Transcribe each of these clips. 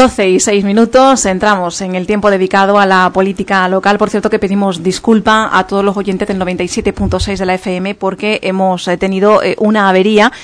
12:06, entramos en el tiempo dedicado a la política local. Por cierto, que pedimos disculpa a todos los oyentes del 97.6 de la FM porque hemos tenido una avería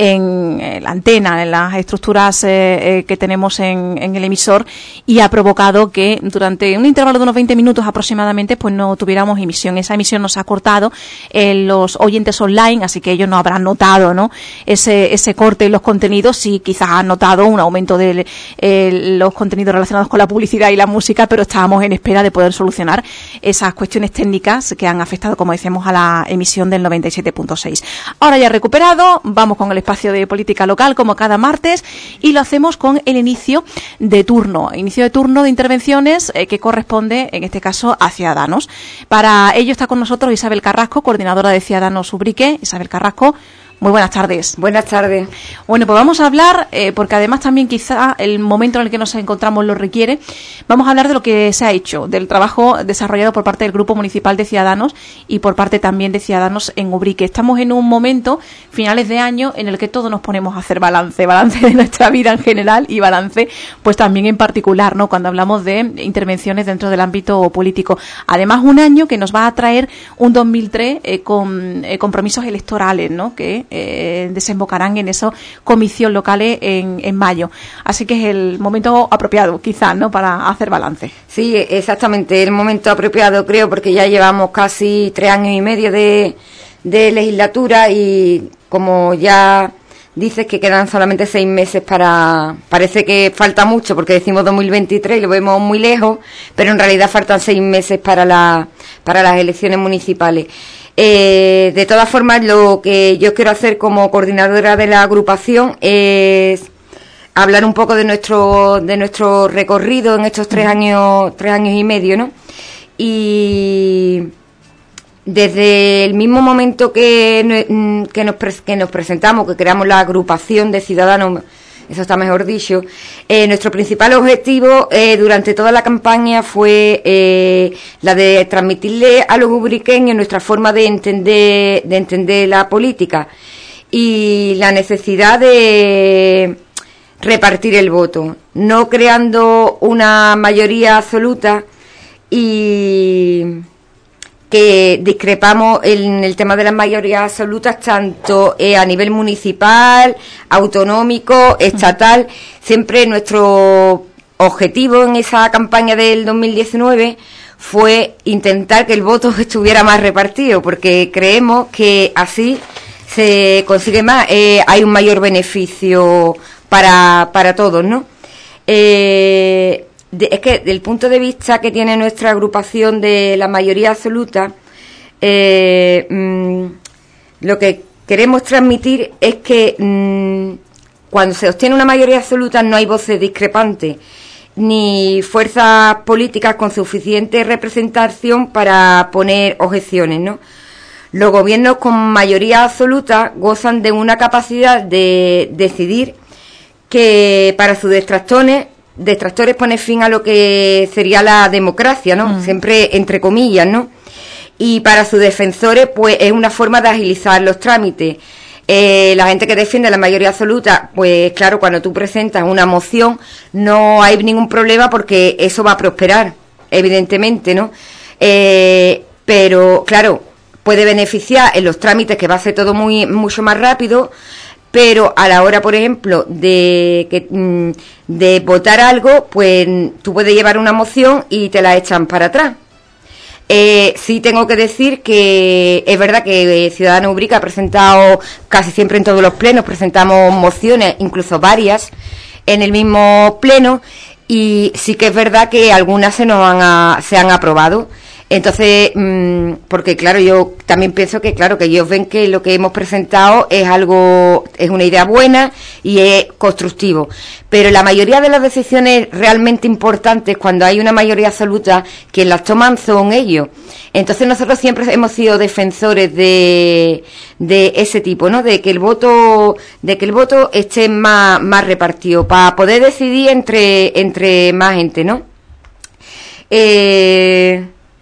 en la antena, en las estructuras que tenemos en el emisor, y ha provocado que durante un intervalo de unos 20 minutos aproximadamente pues no tuviéramos emisión. Esa emisión nos ha cortado los oyentes online, así que ellos no habrán notado, ¿no?, ese corte en los contenidos. Sí, quizás han notado un aumento de los contenidos relacionados con la publicidad y la música, pero estábamos en espera de poder solucionar esas cuestiones técnicas que han afectado, como decíamos, a la emisión del 97.6. Ahora ya recuperado, vamos con el espacio de política local como cada martes, y lo hacemos con el inicio de turno de intervenciones que corresponde en este caso a Ciudadanos. Para ello está con nosotros Isabel Carrasco, coordinadora de Ciudadanos Ubrique. Isabel Carrasco, muy buenas tardes. Buenas tardes. Bueno, pues vamos a hablar, porque además también quizá el momento en el que nos encontramos lo requiere, vamos a hablar de lo que se ha hecho, del trabajo desarrollado por parte del Grupo Municipal de Ciudadanos y por parte también de Ciudadanos en Ubrique. Estamos en un momento, finales de año, en el que todos nos ponemos a hacer balance de nuestra vida en general y balance pues también en particular, ¿no?, cuando hablamos de intervenciones dentro del ámbito político. Además, un año que nos va a traer un 2003 con compromisos electorales, ¿no?, que desembocarán en esas comisiones locales en mayo. Así que es el momento apropiado, quizás, ¿no?, para hacer balance. Sí, exactamente, el momento apropiado, creo, porque ya llevamos casi 3 años y medio de legislatura, y como ya dices que quedan solamente 6 meses parece que falta mucho, porque decimos 2023 y lo vemos muy lejos, pero en realidad faltan 6 meses para las elecciones municipales. De todas formas, lo que yo quiero hacer como coordinadora de la agrupación es hablar un poco de nuestro recorrido en estos 3 años y medio, ¿no? Y desde el mismo momento que nos presentamos, que creamos la agrupación de Ciudadanos, eso está mejor dicho, nuestro principal objetivo durante toda la campaña fue la de transmitirle a los ubriqueños nuestra forma de entender la política y la necesidad de repartir el voto, no creando una mayoría absoluta, y que discrepamos en el tema de las mayorías absolutas tanto a nivel municipal, autonómico, estatal. Siempre nuestro objetivo en esa campaña del 2019 fue intentar que el voto estuviera más repartido, porque creemos que así se consigue más, hay un mayor beneficio para todos, ¿no? Es que del punto de vista que tiene nuestra agrupación de la mayoría absoluta, lo que queremos transmitir es que cuando se obtiene una mayoría absoluta no hay voces discrepantes ni fuerzas políticas con suficiente representación para poner objeciones, ¿no? Los gobiernos con mayoría absoluta gozan de una capacidad de decidir que para sus detractores pone fin a lo que sería la democracia, ¿no? Siempre entre comillas, ¿no? Y para sus defensores, pues es una forma de agilizar los trámites. La gente que defiende la mayoría absoluta, pues claro, cuando tú presentas una moción no hay ningún problema porque eso va a prosperar, evidentemente, ¿no? Pero claro, puede beneficiar en los trámites, que va a ser todo mucho más rápido. Pero a la hora, por ejemplo, de votar algo, pues tú puedes llevar una moción y te la echan para atrás. Sí tengo que decir que es verdad que Ciudadanos Ubrique ha presentado casi siempre en todos los plenos, presentamos mociones, incluso varias, en el mismo pleno, y sí que es verdad que algunas se han aprobado. Entonces, porque claro, yo también pienso que claro, que ellos ven que lo que hemos presentado es una idea buena y es constructivo. Pero la mayoría de las decisiones realmente importantes, cuando hay una mayoría absoluta, quien las toman son ellos. Entonces nosotros siempre hemos sido defensores de ese tipo, ¿no? De que el voto esté más repartido, para poder decidir entre más gente, ¿no?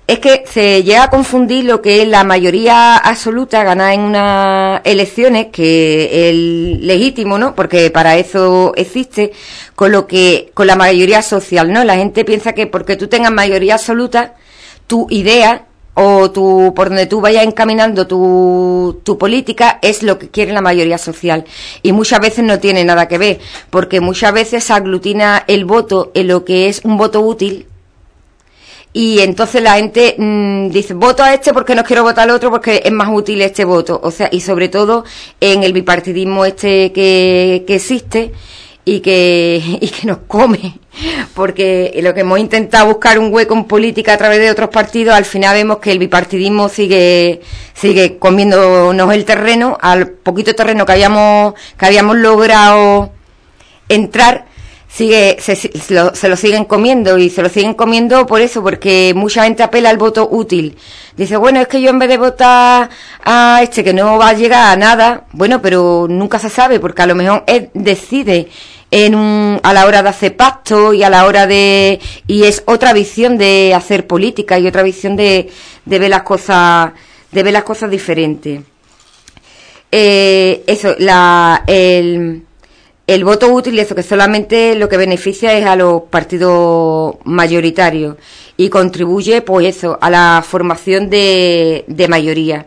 es que se llega a confundir lo que es la mayoría absoluta ganada en unas elecciones, que es legítimo, ¿no? Porque para eso existe, con la mayoría social, ¿no? La gente piensa que porque tú tengas mayoría absoluta, tu idea o por donde tú vayas encaminando tu política es lo que quiere la mayoría social, y muchas veces no tiene nada que ver, porque muchas veces se aglutina el voto en lo que es un voto útil. Y entonces la gente dice, voto a este porque no quiero votar al otro porque es más útil este voto. O sea, y sobre todo en el bipartidismo que existe y que nos come. Porque lo que hemos intentado buscar un hueco en política a través de otros partidos, al final vemos que el bipartidismo sigue comiéndonos el terreno, al poquito terreno que habíamos logrado entrar. Se lo siguen comiendo, y se lo siguen comiendo por eso, porque mucha gente apela al voto útil. Dice, bueno, es que yo en vez de votar a este que no va a llegar a nada, bueno, pero nunca se sabe, porque a lo mejor él decide a la hora de hacer pactos y y es otra visión de hacer política y otra visión de ver las cosas diferentes. El voto útil, eso que solamente lo que beneficia es a los partidos mayoritarios y contribuye, pues eso, a la formación de mayoría.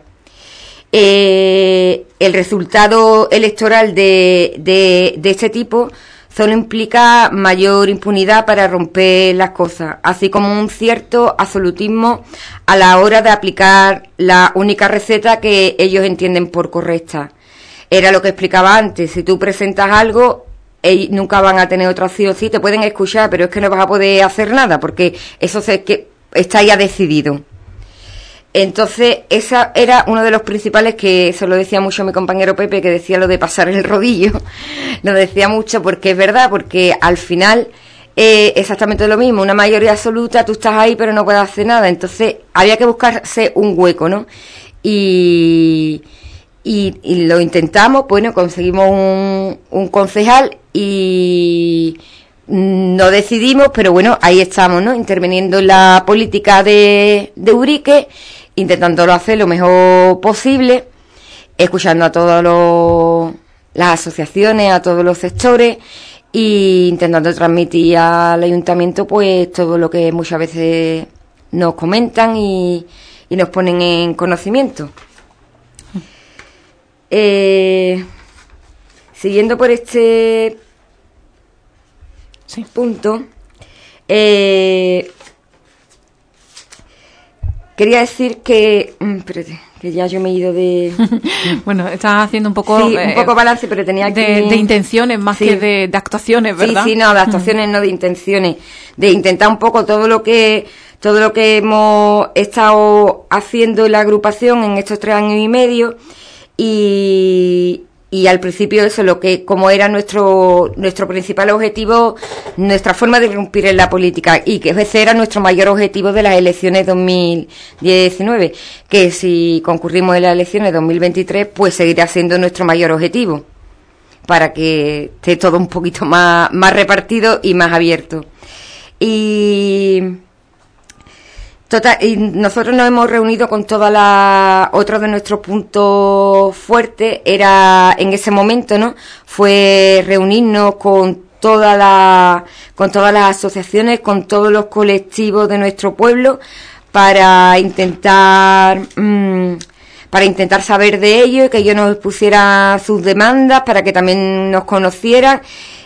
El resultado electoral de este tipo solo implica mayor impunidad para romper las cosas, así como un cierto absolutismo a la hora de aplicar la única receta que ellos entienden por correcta. Era lo que explicaba antes, si tú presentas algo, ellos nunca van a tener otra opción, sí, te pueden escuchar, pero es que no vas a poder hacer nada, porque eso está ya decidido. Entonces, esa era uno de los principales, que eso lo decía mucho mi compañero Pepe, que decía lo de pasar el rodillo, lo decía mucho porque es verdad, porque al final exactamente lo mismo, una mayoría absoluta, tú estás ahí pero no puedes hacer nada, entonces había que buscarse un hueco, ¿no? Y lo intentamos, bueno, conseguimos un concejal y no decidimos, pero bueno, ahí estamos, ¿no? Interviniendo en la política de Ubrique, intentándolo hacer lo mejor posible, escuchando a todas las asociaciones, a todos los sectores, e intentando transmitir al ayuntamiento pues todo lo que muchas veces nos comentan y nos ponen en conocimiento. Siguiendo por este punto, quería decir que espérate, que ya yo me he ido de bueno, estás haciendo un poco balance, pero tenía que de intenciones más que de actuaciones, ¿verdad? Sí, no, de actuaciones, no de intenciones, de intentar un poco todo lo que hemos estado haciendo en la agrupación en estos 3 años y medio. Y al principio eso, como era nuestro principal objetivo, nuestra forma de irrumpir en la política, y que ese era nuestro mayor objetivo de las elecciones 2019, que si concurrimos en las elecciones 2023, pues seguirá siendo nuestro mayor objetivo, para que esté todo un poquito más repartido y más abierto. Y nosotros nos hemos reunido con otro de nuestros puntos fuertes era en ese momento, ¿no? Fue reunirnos con todas las asociaciones, con todos los colectivos de nuestro pueblo para intentar saber de ellos y que ellos nos pusieran sus demandas para que también nos conocieran.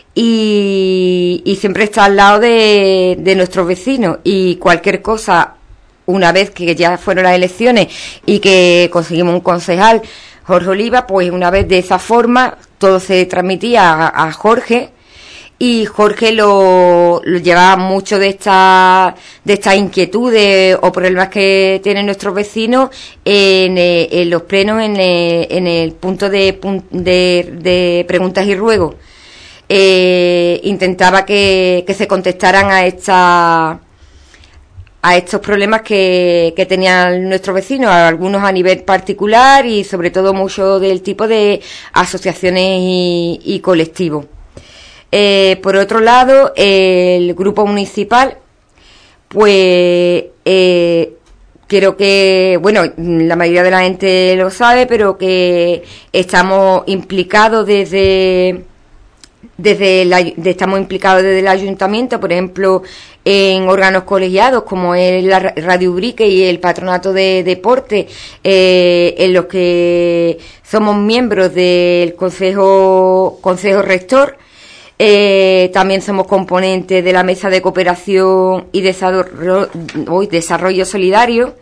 Y siempre está al lado de nuestros vecinos, y cualquier cosa, una vez que ya fueron las elecciones y que conseguimos un concejal, Jorge Oliva, pues una vez de esa forma todo se transmitía a Jorge, y Jorge lo llevaba mucho de estas inquietudes o problemas que tienen nuestros vecinos en los plenos, en el punto de preguntas y ruegos. Intentaba que se contestaran a estos problemas que tenían nuestros vecinos, algunos a nivel particular y sobre todo mucho del tipo de asociaciones y colectivos. Por otro lado, el grupo municipal, pues quiero que, bueno, la mayoría de la gente lo sabe, pero que estamos implicados estamos implicados desde el ayuntamiento, por ejemplo, en órganos colegiados como es la Radio Ubrique y el Patronato de Deporte, en los que somos miembros del Consejo Rector. También somos componentes de la Mesa de Cooperación y Desarrollo Solidario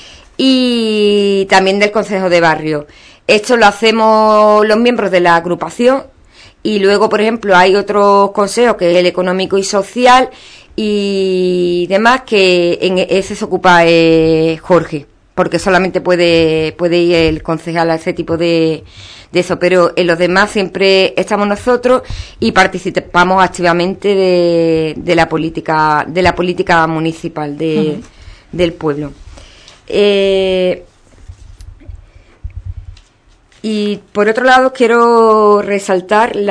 y también del Consejo de Barrio. Esto lo hacemos los miembros de la agrupación. Y luego, por ejemplo, hay otros consejos, que es el económico y social y demás, que en ese se ocupa Jorge, porque solamente puede ir el concejal a ese tipo de eso, pero en los demás siempre estamos nosotros y participamos activamente de la política municipal del pueblo. Y por otro lado quiero resaltar el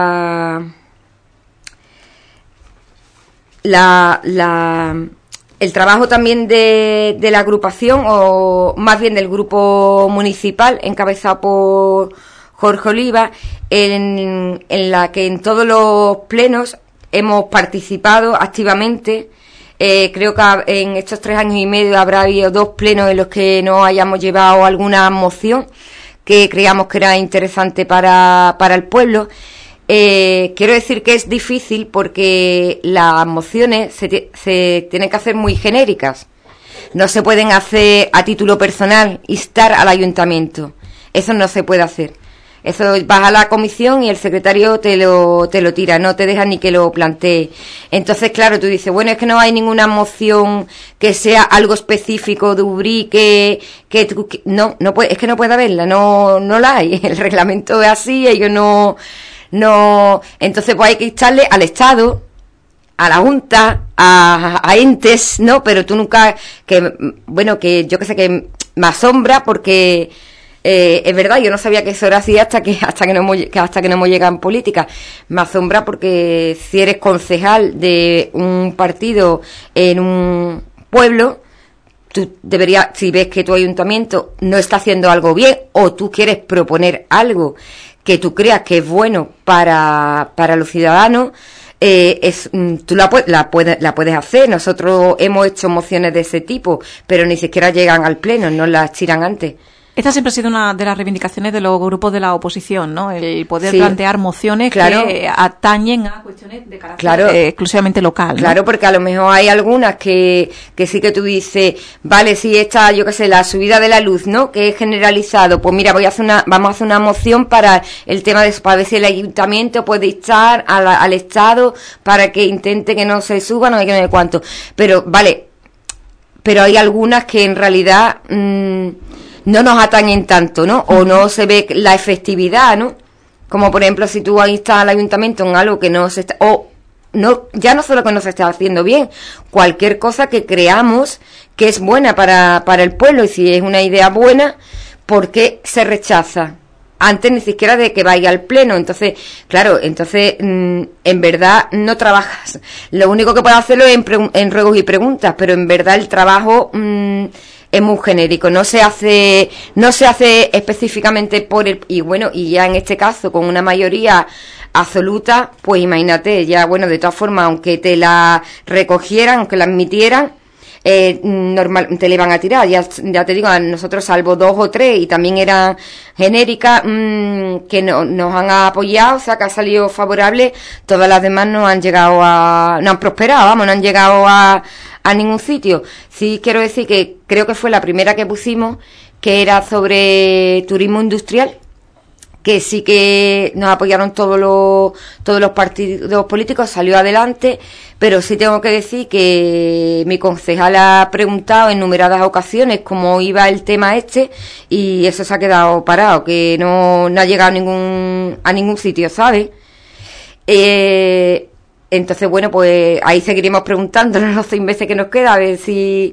trabajo también de la agrupación, o más bien del grupo municipal encabezado por Jorge Oliva, en la que en todos los plenos hemos participado activamente. Creo que en estos 3 años y medio habrá habido 2 plenos en los que no hayamos llevado alguna moción que creíamos que era interesante para el pueblo. Quiero decir que es difícil porque las mociones se tienen que hacer muy genéricas. No se pueden hacer a título personal, instar al ayuntamiento. Eso no se puede hacer. Eso vas a la comisión y el secretario te lo tira, no te deja ni que lo plantee. Entonces, claro, tú dices, bueno, es que no hay ninguna moción que sea algo específico de Ubrique, no puede, es que no puede haberla, no la hay. El reglamento es así, ellos no, entonces pues hay que instarle al Estado, a la Junta, a entes, ¿no? Pero tú nunca, que yo que sé, que me asombra porque es verdad, yo no sabía que eso era así hasta que no hemos llegado en política. Me asombra porque si eres concejal de un partido en un pueblo, tú deberías, si ves que tu ayuntamiento no está haciendo algo bien o tú quieres proponer algo que tú creas que es bueno para los ciudadanos, tú la puedes hacer. Nosotros hemos hecho mociones de ese tipo, pero ni siquiera llegan al pleno, nos las tiran antes. Esta siempre ha sido una de las reivindicaciones de los grupos de la oposición, ¿no? El poder sí, plantear mociones claro, que atañen a cuestiones de carácter exclusivamente local, ¿no? Claro, porque a lo mejor hay algunas que sí que tú dices, vale, si esta, yo qué sé, la subida de la luz, ¿no? Que es generalizado, pues mira, vamos a hacer una moción para el tema de eso, para ver si el ayuntamiento puede instar al Estado para que intente que no se suba, no sé qué, no sé cuánto. Pero, vale, pero hay algunas que en realidad no nos atañen tanto, ¿no? O no se ve la efectividad, ¿no? Como por ejemplo, si tú instas al ayuntamiento en algo que no se está, o no, ya no solo que no se está haciendo bien, cualquier cosa que creamos que es buena para el pueblo, y si es una idea buena, ¿por qué se rechaza? Antes ni siquiera de que vaya al pleno. Entonces, claro, en verdad no trabajas. Lo único que puedes hacerlo es en ruegos y preguntas, pero en verdad el trabajo es muy genérico, no se hace específicamente y ya en este caso con una mayoría absoluta, pues imagínate, ya bueno, de todas formas, aunque te la recogieran, aunque la admitieran, normal te le iban a tirar, ya te digo, a nosotros salvo 2 o 3 y también eran genéricas, que nos han apoyado, o sea que ha salido favorable, todas las demás no han prosperado, no han llegado a ningún sitio. Sí quiero decir que creo que fue la primera que pusimos, que era sobre turismo industrial, que sí que nos apoyaron todos los partidos políticos, salió adelante, pero sí tengo que decir que mi concejal ha preguntado en numeradas ocasiones cómo iba el tema y eso se ha quedado parado, que no ha llegado a ningún sitio, ¿sabes? Entonces, bueno, pues ahí seguiremos preguntándonos los 6 meses que nos queda, a ver si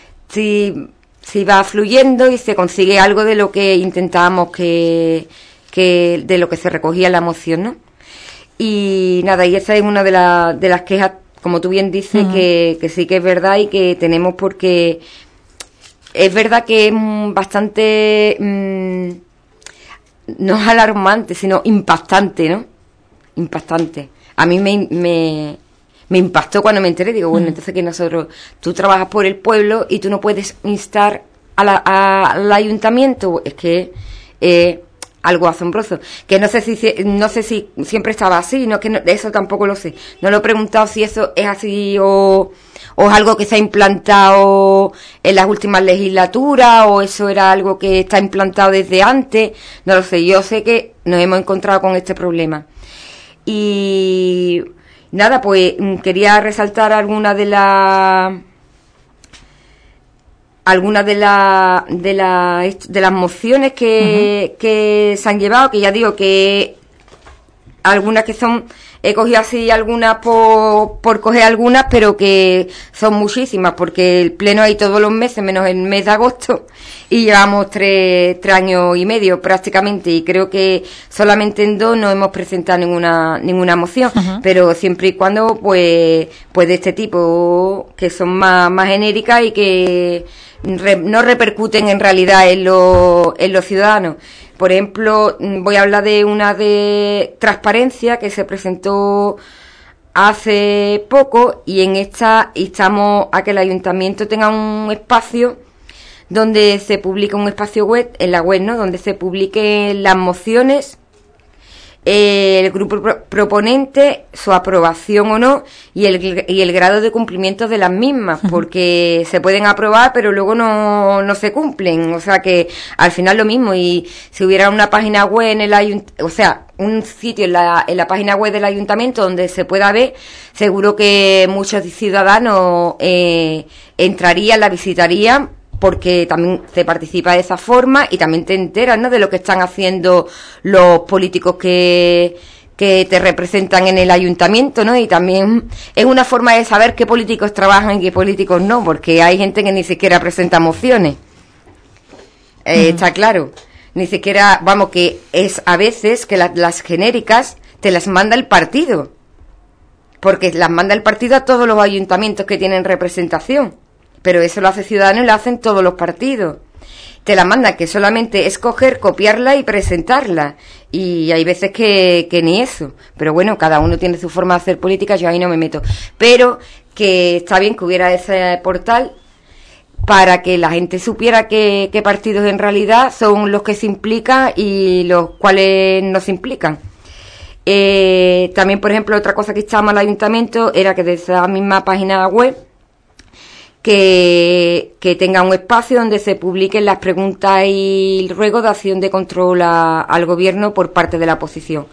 va fluyendo y se consigue algo de lo que intentábamos que de lo que se recogía en la moción, ¿no? Y nada, y esa es una de las quejas, como tú bien dices, que sí que es verdad y que tenemos porque es verdad que es bastante, no es alarmante, sino impactante, ¿no? Impactante. A mí me impactó cuando me enteré. Digo, bueno, entonces que tú trabajas por el pueblo y tú no puedes instar al ayuntamiento. Es que algo asombroso. Que no sé si siempre estaba así, eso tampoco lo sé. No lo he preguntado si eso es así o es algo que se ha implantado en las últimas legislaturas, o eso era algo que está implantado desde antes. No lo sé. Yo sé que nos hemos encontrado con este problema. Y nada, pues quería resaltar algunas de las mociones que se han llevado, que ya digo que algunas que son, he cogido así algunas por coger algunas, pero que son muchísimas, porque el pleno hay todos los meses, menos el mes de agosto, y llevamos tres años y medio prácticamente, y creo que solamente en 2 no hemos presentado ninguna moción, pero siempre y cuando pues de este tipo, que son más genéricas y que no repercuten en realidad en los ciudadanos. Por ejemplo, voy a hablar de una de transparencia que se presentó hace poco, y en esta instamos a que el ayuntamiento tenga un espacio donde se publique, un espacio web, en la web, ¿no?, donde se publiquen las mociones, el grupo proponente, su aprobación o no, y el grado de cumplimiento de las mismas, porque se pueden aprobar pero luego no se cumplen, o sea que al final lo mismo. Y si hubiera una página web en el un sitio en la página web del ayuntamiento donde se pueda ver, seguro que muchos ciudadanos entrarían, la visitarían, porque también se participa de esa forma y también te enteras, ¿no?, de lo que están haciendo los políticos que te representan en el ayuntamiento, ¿no? Y también es una forma de saber qué políticos trabajan y qué políticos no, porque hay gente que ni siquiera presenta mociones. Está claro. Ni siquiera, vamos, que es a veces que las genéricas te las manda el partido, porque las manda el partido a todos los ayuntamientos que tienen representación. Pero eso lo hace Ciudadanos y lo hacen todos los partidos. Te la mandan, que solamente es coger, copiarla y presentarla. Y hay veces que ni eso. Pero bueno, cada uno tiene su forma de hacer política, yo ahí no me meto. Pero que está bien que hubiera ese portal para que la gente supiera qué partidos en realidad son los que se implican y los cuales no se implican. También, por ejemplo, otra cosa que echaba al ayuntamiento era que desde esa misma página web que tenga un espacio donde se publiquen las preguntas y ruegos de acción de control al gobierno por parte de la oposición,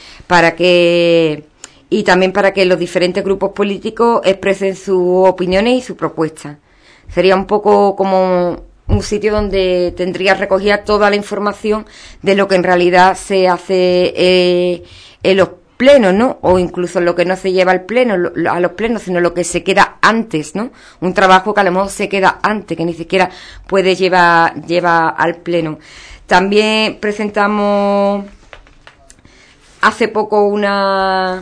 y también para que los diferentes grupos políticos expresen sus opiniones y sus propuestas. Sería un poco como un sitio donde tendría recogida toda la información de lo que en realidad se hace en los plenos, ¿no? O incluso lo que no se lleva al pleno, a los plenos, sino lo que se queda antes, ¿no? Un trabajo que a lo mejor se queda antes, que ni siquiera puede llevar al pleno. También presentamos hace poco una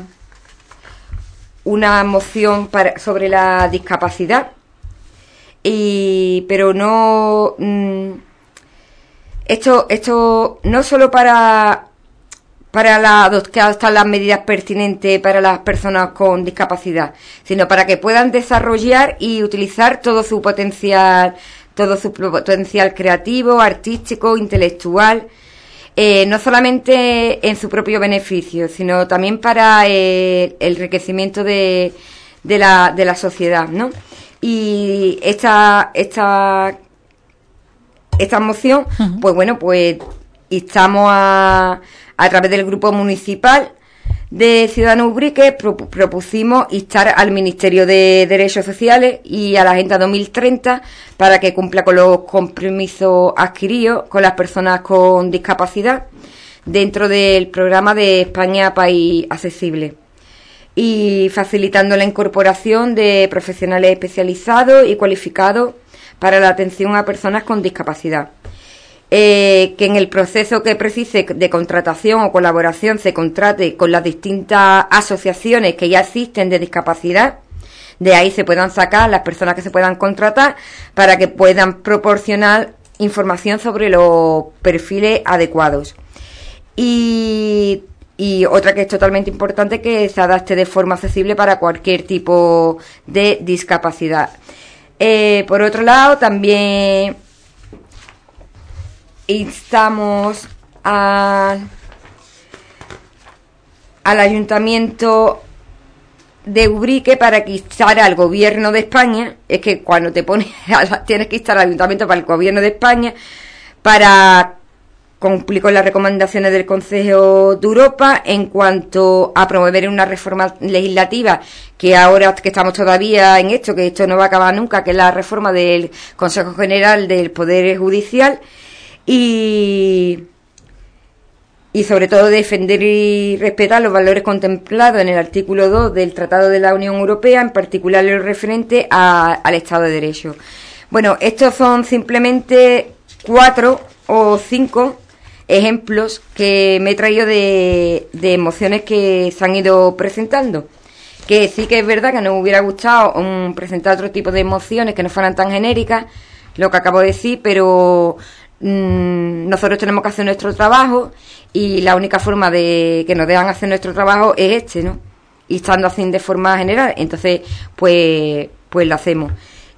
moción sobre la discapacidad, pero no esto no solo para adoptar las medidas pertinentes para las personas con discapacidad, sino para que puedan desarrollar y utilizar todo su potencial creativo, artístico, intelectual, no solamente en su propio beneficio, sino también para el enriquecimiento de la sociedad, ¿no? Y esta moción, pues bueno, pues instamos a través del grupo municipal de Ciudadanos Ubrique, propusimos instar al Ministerio de Derechos Sociales y a la Agenda 2030 para que cumpla con los compromisos adquiridos con las personas con discapacidad dentro del programa de España País Accesible, y facilitando la incorporación de profesionales especializados y cualificados para la atención a personas con discapacidad. Que en el proceso que precise de contratación o colaboración se contrate con las distintas asociaciones que ya existen de discapacidad, de ahí se puedan sacar las personas que se puedan contratar para que puedan proporcionar información sobre los perfiles adecuados. Y otra que es totalmente importante, que se adapte de forma accesible para cualquier tipo de discapacidad. Por otro lado, también instamos al Ayuntamiento de Ubrique para que instara al Gobierno de España, es que cuando te pones tienes que instar al Ayuntamiento para el Gobierno de España para cumplir con las recomendaciones del Consejo de Europa en cuanto a promover una reforma legislativa, que ahora que estamos todavía en esto, que esto no va a acabar nunca, que es la reforma del Consejo General del Poder Judicial, y sobre todo defender y respetar los valores contemplados en el artículo 2 del Tratado de la Unión Europea, en particular lo referente al Estado de Derecho. Bueno, estos son simplemente 4 o 5 ejemplos que me he traído de mociones que se han ido presentando. Que sí que es verdad que nos hubiera gustado presentar otro tipo de mociones que no fueran tan genéricas, lo que acabo de decir, pero nosotros tenemos que hacer nuestro trabajo y la única forma de que nos dejan hacer nuestro trabajo es ¿no? Y estando así de forma general, entonces pues lo hacemos.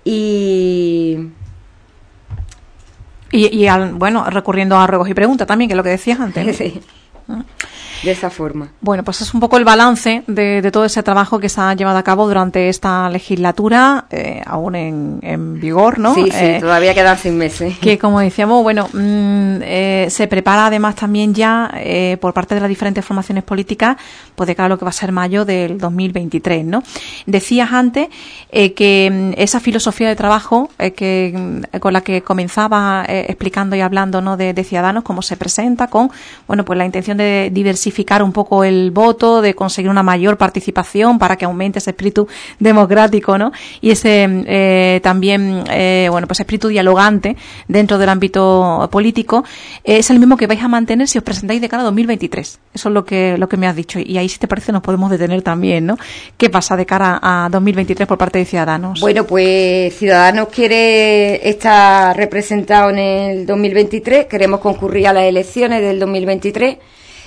Bueno, recurriendo a ruegos y preguntas también, que es lo que decías antes, ¿no? Sí. De esa forma. Bueno, pues es un poco el balance de todo ese trabajo que se ha llevado a cabo durante esta legislatura, aún en vigor, ¿no? Sí, todavía quedan 6 meses. Que, como decíamos, bueno, se prepara además también ya por parte de las diferentes formaciones políticas, pues de cara a lo que va a ser mayo del 2023, ¿no? Decías antes que esa filosofía de trabajo con la que comenzaba explicando y hablando, ¿no? de Ciudadanos, cómo se presenta con, bueno, pues la intención de diversificar un poco el voto, de conseguir una mayor participación para que aumente ese espíritu democrático, ¿no? Y ese también, bueno, pues espíritu dialogante dentro del ámbito político, es el mismo que vais a mantener si os presentáis de cara a 2023. Eso es lo que me has dicho. Y ahí, si te parece, nos podemos detener también, ¿no? ¿Qué pasa de cara a 2023 por parte de Ciudadanos? Bueno, pues Ciudadanos quiere estar representado en el 2023, queremos concurrir a las elecciones del 2023.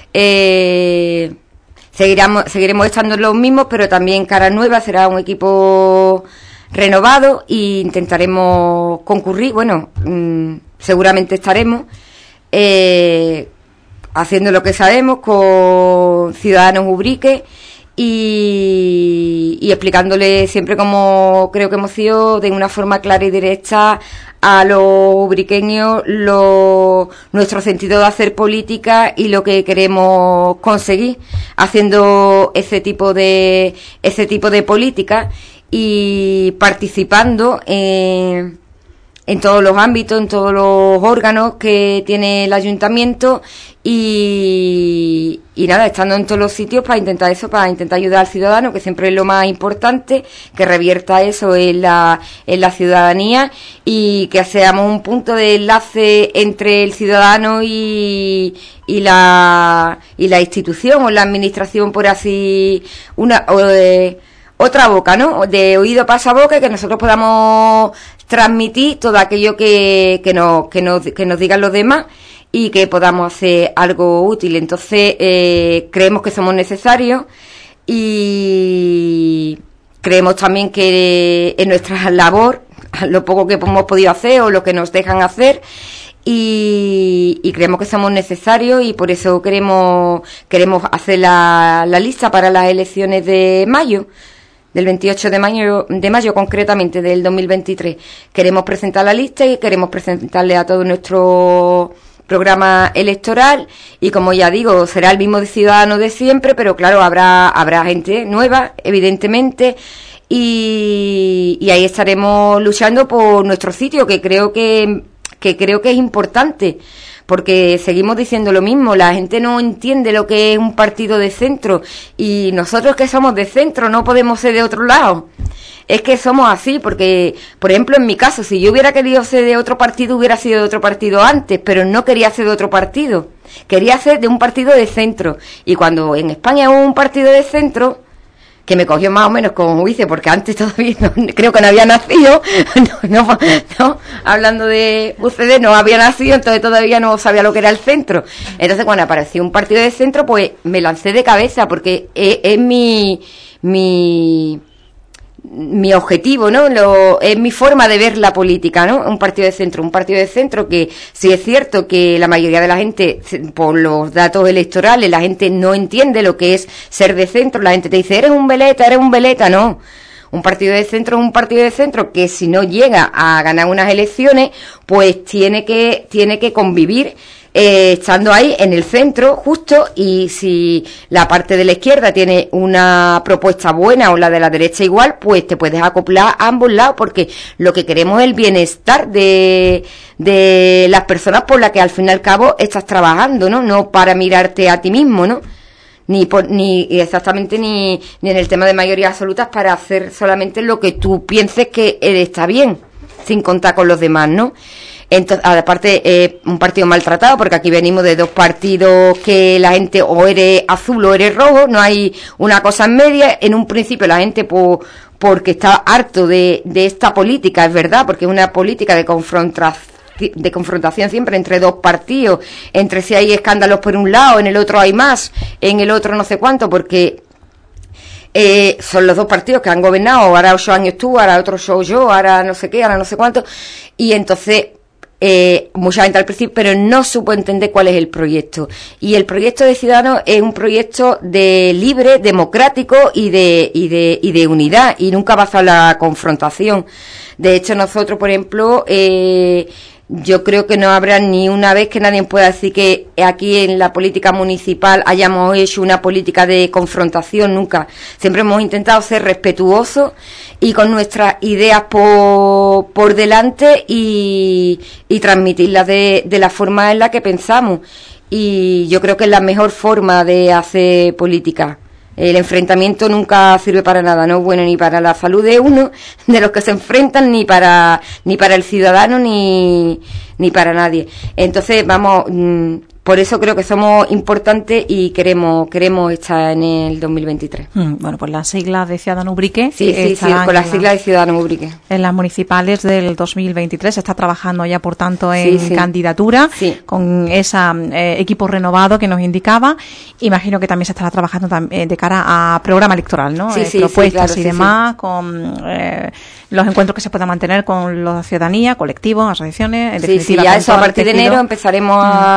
Seguiremos estando los mismos, pero también cara nueva, será un equipo renovado e intentaremos concurrir. Bueno, seguramente estaremos haciendo lo que sabemos con Ciudadanos Ubrique y explicándole siempre, como creo que hemos sido, de una forma clara y directa a los ubriqueños nuestro sentido de hacer política y lo que queremos conseguir haciendo ese tipo de política y participando en todos los ámbitos, en todos los órganos que tiene el ayuntamiento y nada, estando en todos los sitios para intentar ayudar al ciudadano, que siempre es lo más importante, que revierta eso en la ciudadanía y que seamos un punto de enlace entre el ciudadano y la institución o la administración, por así otra boca, ¿no? De oído pasa boca, y que nosotros podamos transmitir todo aquello que nos digan los demás y que podamos hacer algo útil. Entonces, creemos que somos necesarios y creemos también que en nuestra labor, lo poco que hemos podido hacer o lo que nos dejan hacer, y creemos que somos necesarios y por eso queremos hacer la lista para las elecciones de mayo. Del 28 de mayo concretamente del 2023. Queremos presentar la lista y queremos presentarle a todo nuestro programa electoral y, como ya digo, será el mismo de Ciudadanos de siempre, pero claro, habrá gente nueva, evidentemente, y ahí estaremos luchando por nuestro sitio, que creo que es importante. Porque seguimos diciendo lo mismo, la gente no entiende lo que es un partido de centro y nosotros que somos de centro no podemos ser de otro lado. Es que somos así, porque, por ejemplo, en mi caso, si yo hubiera querido ser de otro partido, hubiera sido de otro partido antes, pero no quería ser de otro partido. Quería ser de un partido de centro. Y cuando en España hubo un partido de centro, que me cogió más o menos con juicio, porque antes todavía creo que no había nacido, no, hablando de UCD, no había nacido, entonces todavía no sabía lo que era el centro. Entonces cuando apareció un partido de centro, pues me lancé de cabeza, porque es mi objetivo, ¿no? Es mi forma de ver la política, ¿no? Un partido de centro que sí es cierto que la mayoría de la gente, por los datos electorales, la gente no entiende lo que es ser de centro. La gente te dice, eres un veleta, no. Un partido de centro es un partido de centro que si no llega a ganar unas elecciones, pues tiene que convivir estando ahí en el centro justo, y si la parte de la izquierda tiene una propuesta buena o la de la derecha igual, pues te puedes acoplar a ambos lados, porque lo que queremos es el bienestar de las personas por las que al fin y al cabo estás trabajando, no para mirarte a ti mismo, ¿no? Ni en el tema de mayorías absolutas para hacer solamente lo que tú pienses que está bien, sin contar con los demás, ¿no? Entonces, aparte, un partido maltratado, porque aquí venimos de dos partidos que la gente o eres azul o eres rojo, no hay una cosa en media. En un principio la gente, porque está harto de esta política, es verdad, porque es una política de confrontación siempre entre dos partidos, entre si hay escándalos por un lado, en el otro hay más, en el otro no sé cuánto, porque son los dos partidos que han gobernado, ahora 8 años tú, ahora otro soy yo, ahora no sé qué, ahora no sé cuánto, y entonces mucha gente al principio, pero no supo entender cuál es el proyecto. Y el proyecto de Ciudadanos es un proyecto de libre, democrático y de unidad, y nunca basado en la confrontación. De hecho, nosotros, por ejemplo, yo creo que no habrá ni una vez que nadie pueda decir que aquí en la política municipal hayamos hecho una política de confrontación, nunca. Siempre hemos intentado ser respetuosos y con nuestras ideas por delante y transmitirlas de la forma en la que pensamos. Y yo creo que es la mejor forma de hacer política. El enfrentamiento nunca sirve para nada, no es bueno ni para la salud de uno, de los que se enfrentan, ni para el ciudadano, ni para nadie. Entonces, vamos, por eso creo que somos importantes y queremos estar en el 2023. Bueno, pues las siglas de Ciudadanos Ubrique. Sí, con las siglas de Ciudadanos Ubrique. En las municipales del 2023 se está trabajando ya, por tanto, en candidatura, con ese equipo renovado que nos indicaba. Imagino que también se estará trabajando de cara a programa electoral, ¿no? Propuestas y demás, con los encuentros que se puedan mantener con la ciudadanía, colectivos, asociaciones, en definitiva. Sí, ya eso a partir de enero empezaremos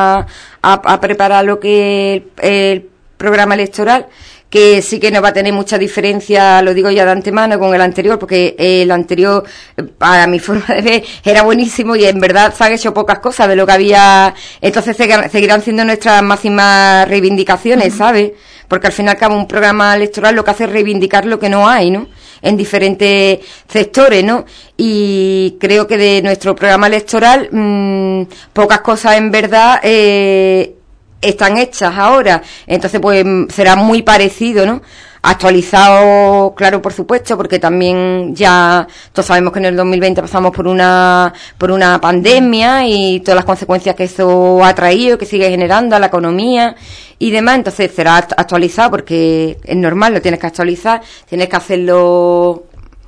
a preparar lo que es el programa electoral, que sí que no va a tener mucha diferencia, lo digo ya de antemano, con el anterior, porque el anterior, para mi forma de ver, era buenísimo y en verdad se han hecho pocas cosas de lo que había. Entonces seguirán siendo nuestras máximas reivindicaciones, ¿sabes? Porque al fin y al cabo un programa electoral lo que hace es reivindicar lo que no hay, ¿no? En diferentes sectores, ¿no? Y creo que de nuestro programa electoral pocas cosas en verdad están hechas ahora. Entonces pues será muy parecido, ¿no? Actualizado, claro, por supuesto, porque también ya todos sabemos que en el 2020 pasamos por una pandemia y todas las consecuencias que eso ha traído, que sigue generando a la economía y demás. Entonces será actualizado porque es normal, lo tienes que actualizar, tienes que hacerlo.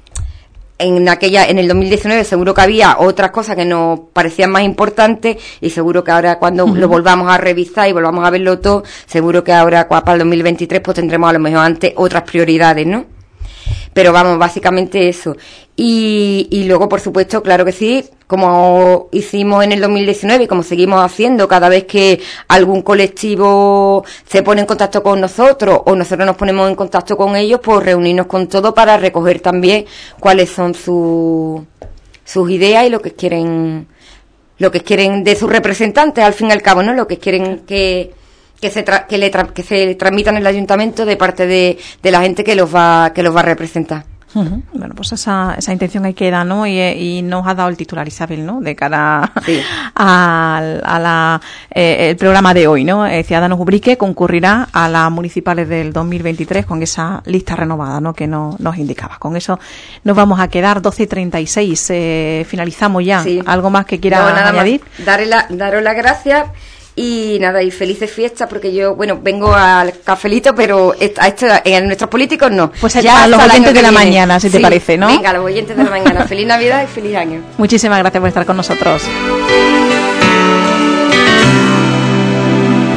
En el 2019 seguro que había otras cosas que nos parecían más importantes y seguro que ahora cuando lo volvamos a revisar y volvamos a verlo todo, seguro que ahora para el 2023 pues tendremos a lo mejor antes otras prioridades, ¿no? Pero vamos, básicamente eso. Y luego, por supuesto, claro que sí, como hicimos en el 2019 y como seguimos haciendo cada vez que algún colectivo se pone en contacto con nosotros o nosotros nos ponemos en contacto con ellos, pues reunirnos con todo para recoger también cuáles son sus ideas y lo que quieren de sus representantes, al fin y al cabo, ¿no? Lo que quieren que se transmitan en el ayuntamiento de parte de la gente que los va a representar. Bueno, pues esa intención ahí queda, ¿no? Y nos ha dado el titular Isabel, ¿no? De cara el programa de hoy, ¿no? Ciudadanos Ubrique concurrirá a las municipales del 2023 con esa lista renovada, ¿no? Que nos indicaba. Con eso nos vamos a quedar 12:36. Finalizamos ya. Sí. ¿Algo más que quiera añadir? Daros las gracias. Y nada, y felices fiestas, porque yo, bueno, vengo al cafelito, pero a nuestros políticos no. Pues ya a los oyentes de la mañana, si te parece, ¿no? Venga, a los oyentes de la mañana. Feliz Navidad y feliz año. Muchísimas gracias por estar con nosotros.